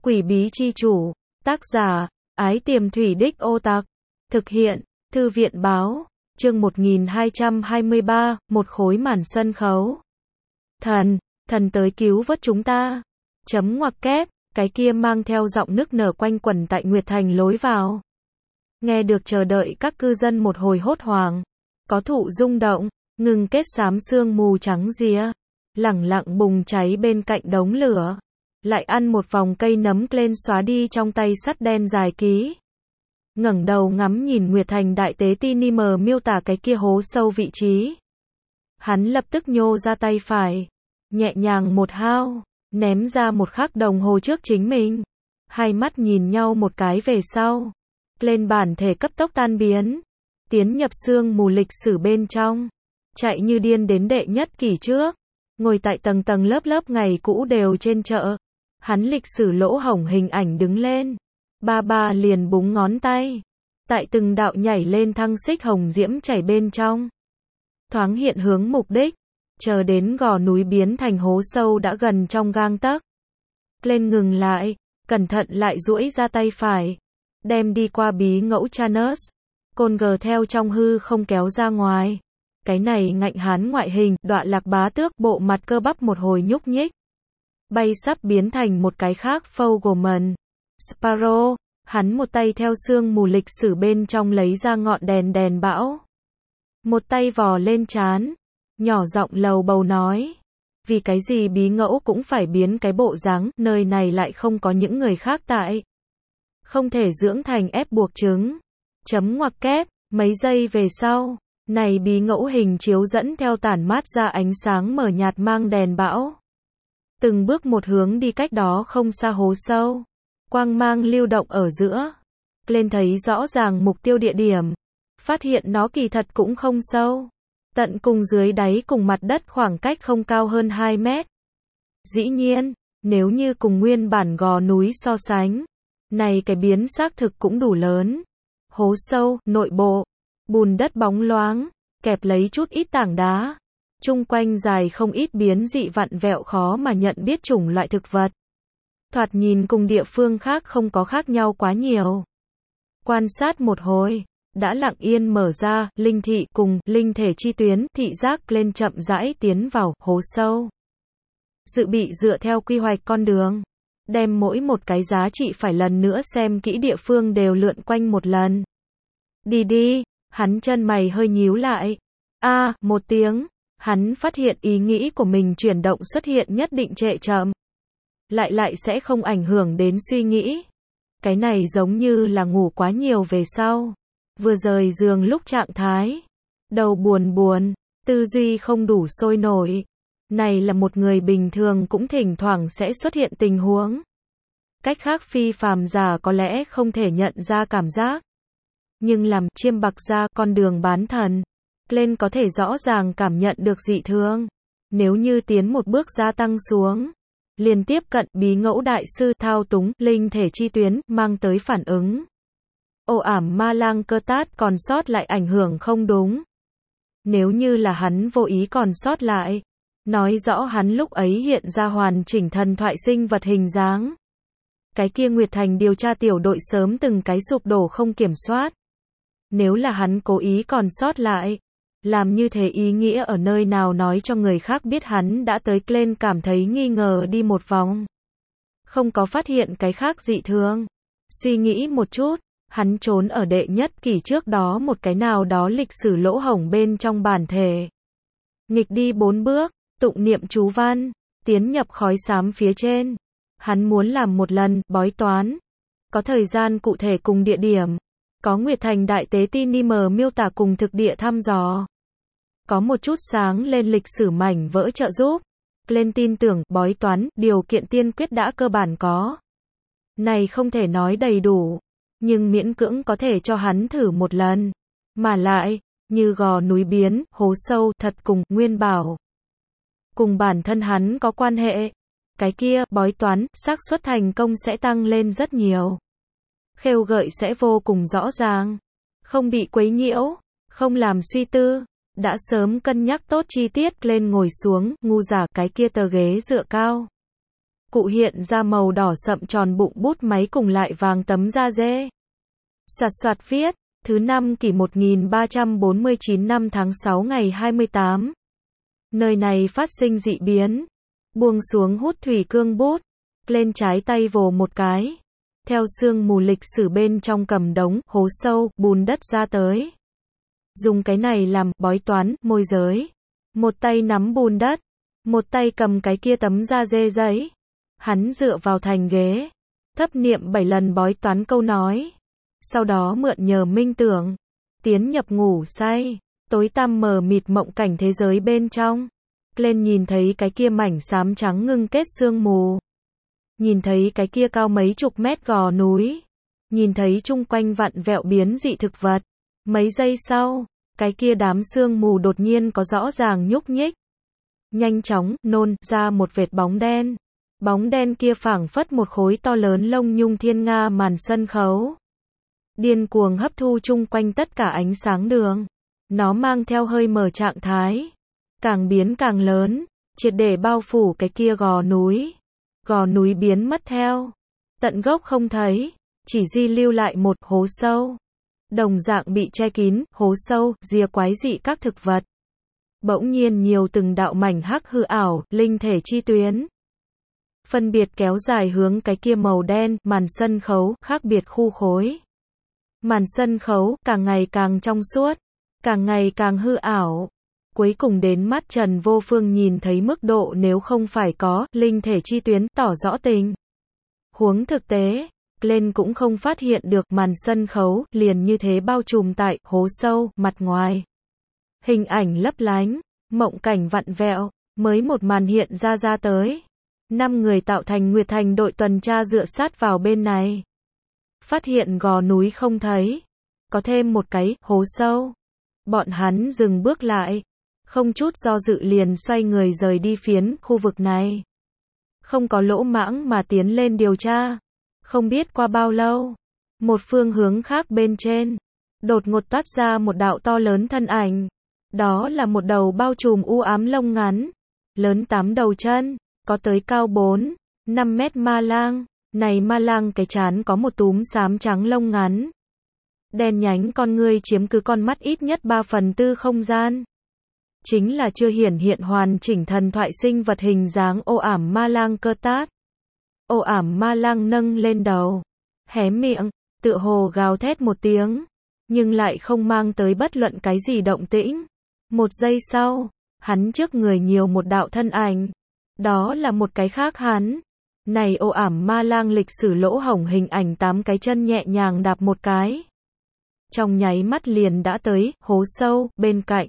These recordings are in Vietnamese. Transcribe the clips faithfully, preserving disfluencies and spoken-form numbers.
Quỷ bí chi chủ, tác giả, Ái Tiềm Thủy Đích Ô Tặc, thực hiện, Thư viện báo, chương một nghìn hai trăm hai mươi ba, một khối màn sân khấu. Thần, thần tới cứu vớt chúng ta. Chấm ngoặc kép, cái kia mang theo giọng nức nở quanh quẩn tại Nguyệt Thành lối vào. Nghe được chờ đợi các cư dân một hồi hốt hoảng. Có thụ rung động, ngừng kết xám sương mù trắng ria, lẳng lặng bùng cháy bên cạnh đống lửa. Lại ăn một vòng cây nấm lên xóa đi trong tay sắt đen dài ký. Ngẩng đầu ngắm nhìn Nguyệt Thành đại tế Tinimer miêu tả cái kia hố sâu vị trí. Hắn lập tức nhô ra tay phải, nhẹ nhàng một hao, ném ra một khắc đồng hồ trước chính mình. Hai mắt nhìn nhau một cái về sau, lên bản thể cấp tốc tan biến, tiến nhập sương mù lịch sử bên trong, chạy như điên đến đệ nhất kỷ trước, ngồi tại tầng tầng lớp lớp ngày cũ đều trên chợ. Hắn lịch sử lỗ hổng hình ảnh đứng lên, ba ba liền búng ngón tay, tại từng đạo nhảy lên thăng xích hồng diễm chảy bên trong, thoáng hiện hướng mục đích, chờ đến gò núi biến thành hố sâu đã gần trong gang tấc. Lên ngừng lại, cẩn thận lại duỗi ra tay phải, đem đi qua bí ngẫu Chanus, côn gờ theo trong hư không kéo ra ngoài. Cái này ngạnh hán ngoại hình, đọa lạc bá tước, bộ mặt cơ bắp một hồi nhúc nhích, bay sắp biến thành một cái khác Fogelman. Sparrow, hắn một tay theo sương mù lịch sử bên trong lấy ra ngọn đèn đèn bão. Một tay vò lên trán, nhỏ giọng lầu bầu nói. Vì cái gì bí ngẫu cũng phải biến cái bộ dáng, nơi này lại không có những người khác tại. Không thể dưỡng thành ép buộc trứng. Chấm ngoặc kép, mấy giây về sau, này bí ngẫu hình chiếu dẫn theo tản mát ra ánh sáng mờ nhạt mang đèn bão. Từng bước một hướng đi cách đó không xa hố sâu. Quang mang lưu động ở giữa. Lên thấy rõ ràng mục tiêu địa điểm. Phát hiện nó kỳ thật cũng không sâu. Tận cùng dưới đáy cùng mặt đất khoảng cách không cao hơn hai mét. Dĩ nhiên, nếu như cùng nguyên bản gò núi so sánh, này cái biến xác thực cũng đủ lớn. Hố sâu, nội bộ, bùn đất bóng loáng, kẹp lấy chút ít tảng đá. Chung quanh dài không ít biến dị vặn vẹo khó mà nhận biết chủng loại thực vật. Thoạt nhìn cùng địa phương khác không có khác nhau quá nhiều. Quan sát một hồi, đã lặng yên mở ra, linh thị cùng linh thể chi tuyến, thị giác lên chậm rãi tiến vào hố sâu. Dự bị dựa theo quy hoạch con đường, đem mỗi một cái giá trị phải lần nữa xem kỹ địa phương đều lượn quanh một lần. Đi đi, hắn chân mày hơi nhíu lại. A, à, một tiếng. Hắn phát hiện ý nghĩ của mình chuyển động xuất hiện nhất định trệ chậm. Lại lại sẽ không ảnh hưởng đến suy nghĩ. Cái này giống như là ngủ quá nhiều về sau. Vừa rời giường lúc trạng thái. Đầu buồn buồn, tư duy không đủ sôi nổi. Này là một người bình thường cũng thỉnh thoảng sẽ xuất hiện tình huống. Cách khác phi phàm giả có lẽ không thể nhận ra cảm giác. Nhưng làm chiêm bạc ra con đường bán thần. Lên có thể rõ ràng cảm nhận được dị thường. Nếu như tiến một bước gia tăng xuống, liền tiếp cận bí ngẫu đại sư thao túng linh thể chi tuyến mang tới phản ứng. Ồ ảm ma lang cơ tát còn sót lại ảnh hưởng không đúng. Nếu như là hắn vô ý còn sót lại, nói rõ hắn lúc ấy hiện ra hoàn chỉnh thần thoại sinh vật hình dáng. Cái kia Nguyệt Thành điều tra tiểu đội sớm từng cái sụp đổ không kiểm soát. Nếu là hắn cố ý còn sót lại, làm như thế ý nghĩa ở nơi nào nói cho người khác biết hắn đã tới Glen cảm thấy nghi ngờ đi một vòng. Không có phát hiện cái khác dị thường. Suy nghĩ một chút, hắn trốn ở đệ nhất kỷ trước đó một cái nào đó lịch sử lỗ hổng bên trong bản thể. Nghịch đi bốn bước, tụng niệm chú văn, tiến nhập khói xám phía trên. Hắn muốn làm một lần bói toán. Có thời gian cụ thể cùng địa điểm. Có Nguyệt Thành đại tế Tinimer miêu tả cùng thực địa thăm dò. Có một chút sáng lên lịch sử mảnh vỡ trợ giúp. Lên tin tưởng bói toán, điều kiện tiên quyết đã cơ bản có. Này không thể nói đầy đủ, nhưng miễn cưỡng có thể cho hắn thử một lần. Mà lại, như gò núi biến, hố sâu, thật cùng, nguyên bảo. Cùng bản thân hắn có quan hệ. Cái kia, bói toán, xác suất thành công sẽ tăng lên rất nhiều. Khêu gợi sẽ vô cùng rõ ràng. Không bị quấy nhiễu, không làm suy tư. Đã sớm cân nhắc tốt chi tiết lên ngồi xuống, ngu giả cái kia tờ ghế dựa cao. cụ hiện ra màu đỏ sậm tròn bụng bút máy cùng lại vàng tấm da dê. Soạt soạt viết, thứ năm kỷ một nghìn ba trăm bốn mươi chín năm tháng sáu ngày hai mươi tám. Nơi này phát sinh dị biến. Buông xuống hút thủy cương bút. Lên trái tay vồ một cái. Theo sương mù lịch sử bên trong cầm đống, hố sâu, bùn đất ra tới. Dùng cái này làm bói toán, môi giới. Một tay nắm bùn đất. Một tay cầm cái kia tấm da dê giấy. Hắn dựa vào thành ghế. Thấp niệm bảy lần bói toán câu nói. Sau đó mượn nhờ minh tưởng. Tiến nhập ngủ say. Tối tăm mờ mịt mộng cảnh thế giới bên trong. Lên nhìn thấy cái kia mảnh xám trắng ngưng kết sương mù. Nhìn thấy cái kia cao mấy chục mét gò núi. Nhìn thấy chung quanh vặn vẹo biến dị thực vật. Mấy giây sau, cái kia đám sương mù đột nhiên có rõ ràng nhúc nhích. Nhanh chóng, nôn ra một vệt bóng đen. Bóng đen kia phảng phất một khối to lớn lông nhung thiên nga màn sân khấu. Điên cuồng hấp thu chung quanh tất cả ánh sáng đường. Nó mang theo hơi mở trạng thái. Càng biến càng lớn, triệt để bao phủ cái kia gò núi. Gò núi biến mất theo. Tận gốc không thấy, chỉ di lưu lại một hố sâu. Đồng dạng bị che kín, hố sâu, rìa quái dị các thực vật. Bỗng nhiên nhiều từng đạo mảnh hắc hư ảo, linh thể chi tuyến. Phân biệt kéo dài hướng cái kia màu đen, màn sân khấu, khác biệt khu khối. Màn sân khấu, càng ngày càng trong suốt, càng ngày càng hư ảo. Cuối cùng đến mắt Trần Vô Phương nhìn thấy mức độ nếu không phải có, linh thể chi tuyến, tỏ rõ tình. Huống thực tế, lên cũng không phát hiện được màn sân khấu, liền như thế bao trùm tại, hố sâu, mặt ngoài. Hình ảnh lấp lánh, mộng cảnh vặn vẹo, mới một màn hiện ra ra tới. Năm người tạo thành Nguyệt Thành đội tuần tra dựa sát vào bên này. Phát hiện gò núi không thấy. Có thêm một cái, hố sâu. Bọn hắn dừng bước lại. Không chút do dự liền xoay người rời đi phiến, khu vực này. Không có lỗ mãng mà tiến lên điều tra. Không biết qua bao lâu. Một phương hướng khác bên trên. Đột ngột toát ra một đạo to lớn thân ảnh. Đó là một đầu bao trùm u ám lông ngắn. Lớn tám đầu chân. Có tới cao bốn, năm mét ma lang. Này ma lang cái trán có một túm xám trắng lông ngắn. Đen nhánh con ngươi chiếm cứ con mắt ít nhất ba phần tư không gian. Chính là chưa hiển hiện hoàn chỉnh thần thoại sinh vật hình dáng ô ảm ma lang cơ tát. Ô ảm ma lang nâng lên đầu. Hé miệng, tựa hồ gào thét một tiếng. Nhưng lại không mang tới bất luận cái gì động tĩnh. Một giây sau, hắn trước người nhiều một đạo thân ảnh. Đó là một cái khác hắn. Này ô ảm ma lang lịch sử lỗ hổng hình ảnh tám cái chân nhẹ nhàng đạp một cái. Trong nháy mắt liền đã tới, hố sâu, bên cạnh.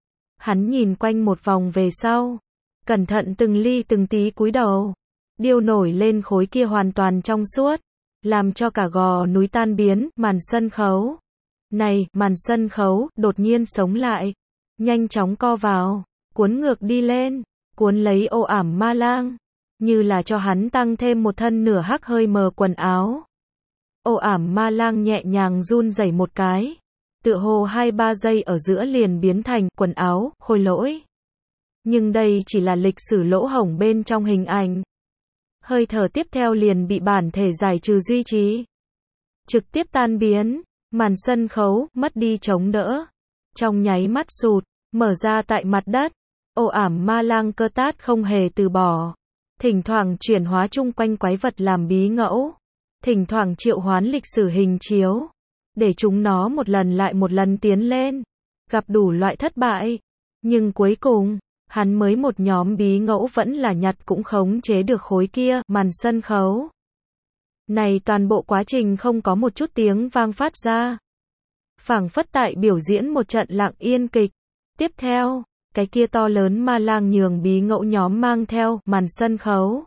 Hắn nhìn quanh một vòng về sau. Cẩn thận từng ly từng tí cúi đầu. Điêu nổi lên khối kia hoàn toàn trong suốt. Làm cho cả gò núi tan biến, màn sân khấu. Này, màn sân khấu, đột nhiên sống lại. Nhanh chóng co vào. Cuốn ngược đi lên. Cuốn lấy ô ảm ma lang. Như là cho hắn tăng thêm một thân nửa hắc hơi mờ quần áo. Ô ảm ma lang nhẹ nhàng run rẩy một cái. Tựa hồ hai ba giây ở giữa liền biến thành quần áo, khôi lỗi. Nhưng đây chỉ là lịch sử lỗ hổng bên trong hình ảnh. Hơi thở tiếp theo liền bị bản thể giải trừ duy trì. Trực tiếp tan biến, màn sân khấu, mất đi chống đỡ. Trong nháy mắt sụt, mở ra tại mặt đất. Ô ảm ma lang cơ tát không hề từ bỏ. Thỉnh thoảng chuyển hóa chung quanh quái vật làm bí ngẫu. Thỉnh thoảng triệu hoán lịch sử hình chiếu. Để chúng nó một lần lại một lần tiến lên. Gặp đủ loại thất bại. Nhưng cuối cùng, hắn mới một nhóm bí ngẫu vẫn là nhặt cũng khống chế được khối kia, màn sân khấu. Này toàn bộ quá trình không có một chút tiếng vang phát ra. Phảng phất tại biểu diễn một trận lặng yên kịch. Tiếp theo, cái kia to lớn ma lang nhường bí ngẫu nhóm mang theo, màn sân khấu.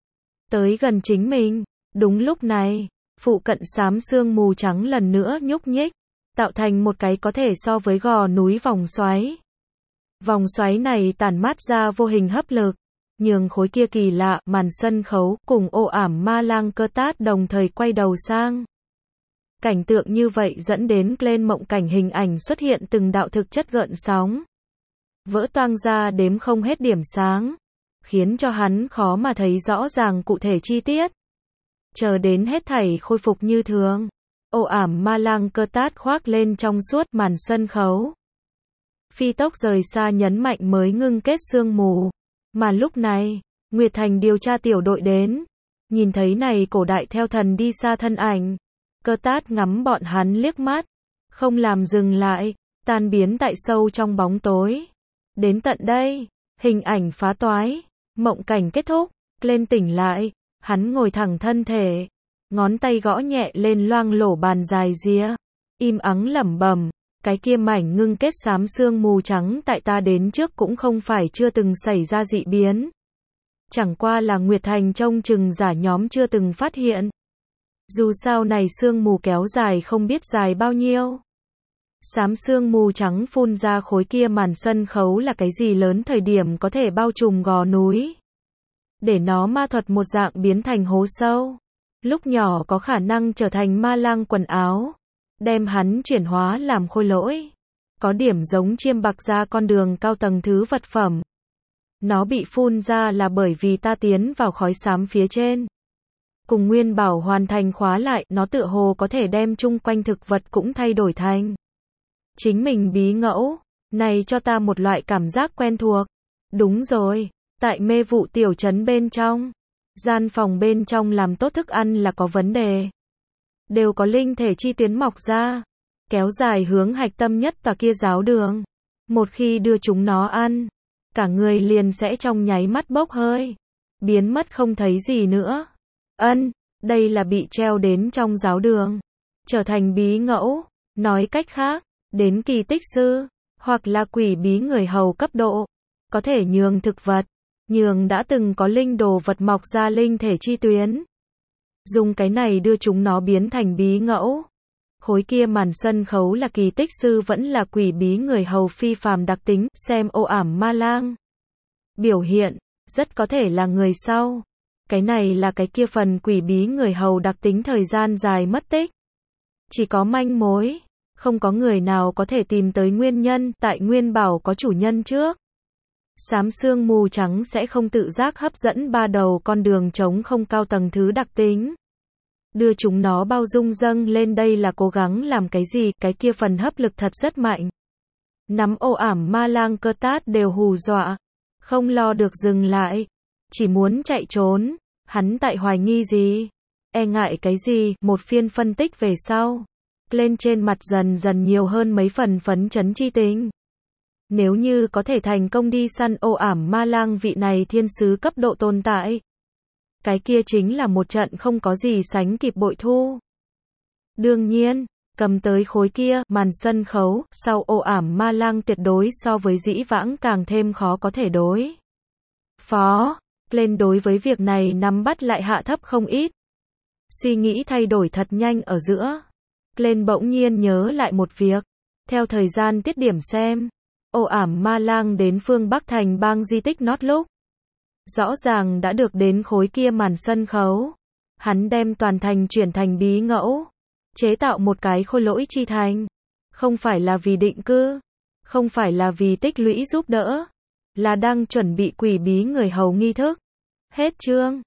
Tới gần chính mình. Đúng lúc này, phụ cận xám sương mù trắng lần nữa nhúc nhích. Tạo thành một cái có thể so với gò núi vòng xoáy. Vòng xoáy này tản mát ra vô hình hấp lực. Nhường khối kia kỳ lạ, màn sân khấu, cùng ô ảm ma lang cơ tát đồng thời quay đầu sang. Cảnh tượng như vậy dẫn đến lên mộng cảnh hình ảnh xuất hiện từng đạo thực chất gợn sóng. Vỡ toang ra đếm không hết điểm sáng. khiến cho hắn khó mà thấy rõ ràng cụ thể chi tiết. Chờ đến hết thảy khôi phục như thường, ồ ảm ma lang cơ tát khoác lên trong suốt màn sân khấu. Phi tốc rời xa nhấn mạnh mới ngưng kết sương mù. Mà lúc này, Nguyệt Thành điều tra tiểu đội đến. Nhìn thấy này cổ đại theo thần đi xa thân ảnh. Cơ tát ngắm bọn hắn liếc mắt. Không làm dừng lại, tan biến tại sâu trong bóng tối. Đến tận đây, hình ảnh phá toái, mộng cảnh kết thúc, lên tỉnh lại, hắn ngồi thẳng thân thể, ngón tay gõ nhẹ lên loang lổ bàn dài ria, im ắng lẩm bẩm, cái kia mảnh ngưng kết xám sương mù trắng tại ta đến trước cũng không phải chưa từng xảy ra dị biến. Chẳng qua là Nguyệt Thành trông chừng giả nhóm chưa từng phát hiện. Dù sao này sương mù kéo dài không biết dài bao nhiêu. Xám sương mù trắng phun ra khối kia màn sân khấu là cái gì lớn thời điểm có thể bao trùm gò núi. Để nó ma thuật một dạng biến thành hố sâu. Lúc nhỏ có khả năng trở thành ma lang quần áo. Đem hắn chuyển hóa làm khôi lỗi. Có điểm giống chiêm bạc ra con đường cao tầng thứ vật phẩm. Nó bị phun ra là bởi vì ta tiến vào khói xám phía trên. Cùng Nguyên Bảo hoàn thành khóa lại, nó tựa hồ có thể đem chung quanh thực vật cũng thay đổi thành chính mình bí ngẫu. Này cho ta một loại cảm giác quen thuộc. Đúng rồi, tại mê vụ tiểu trấn bên trong, gian phòng bên trong làm tốt thức ăn là có vấn đề. Đều có linh thể chi tuyến mọc ra, kéo dài hướng hạch tâm nhất tòa kia giáo đường. Một khi đưa chúng nó ăn, cả người liền sẽ trong nháy mắt bốc hơi, biến mất không thấy gì nữa. Ân, đây là bị treo đến trong giáo đường, trở thành bí ngẫu, nói cách khác, đến kỳ tích sư, hoặc là quỷ bí người hầu cấp độ, có thể nhường thực vật, nhường đã từng có linh đồ vật mọc ra linh thể chi tuyến. Dùng cái này đưa chúng nó biến thành bí ngẫu. Khối kia màn sân khấu là kỳ tích sư vẫn là quỷ bí người hầu phi phàm đặc tính, xem ồ ảm ma lang. Biểu hiện, rất có thể là người sau. Cái này là cái kia phần quỷ bí người hầu đặc tính thời gian dài mất tích. Chỉ có manh mối, không có người nào có thể tìm tới nguyên nhân, tại Nguyên Bảo có chủ nhân trước. Xám sương mù trắng sẽ không tự giác hấp dẫn ba đầu con đường trống không cao tầng thứ đặc tính. Đưa chúng nó bao dung dâng lên đây là cố gắng làm cái gì, cái kia phần hấp lực thật rất mạnh. Nắm ồ ảm ma lang cơ tát đều hù dọa, không lo được dừng lại, chỉ muốn chạy trốn. Hắn tại hoài nghi gì, e ngại cái gì, một phiên phân tích về sau, lên trên mặt dần dần nhiều hơn mấy phần phấn chấn chi tình. Nếu như có thể thành công đi săn ồ ảm ma lang vị này thiên sứ cấp độ tồn tại, cái kia chính là một trận không có gì sánh kịp bội thu. Đương nhiên, cầm tới khối kia, màn sân khấu, sau ồ ảm ma lang tuyệt đối so với dĩ vãng càng thêm khó có thể đối phó. Lên đối với việc này nắm bắt lại hạ thấp không ít. Suy nghĩ thay đổi thật nhanh ở giữa. Lên bỗng nhiên nhớ lại một việc. Theo thời gian tiết điểm xem, ồ ảm ma lang đến phương Bắc thành bang di tích nót lúc. Rõ ràng đã được đến khối kia màn sân khấu. Hắn đem toàn thành chuyển thành bí ngẫu. Chế tạo một cái khôi lỗi chi thành. Không phải là vì định cư. Không phải là vì tích lũy giúp đỡ. Là đang chuẩn bị quỷ bí người hầu nghi thức. Hết chương.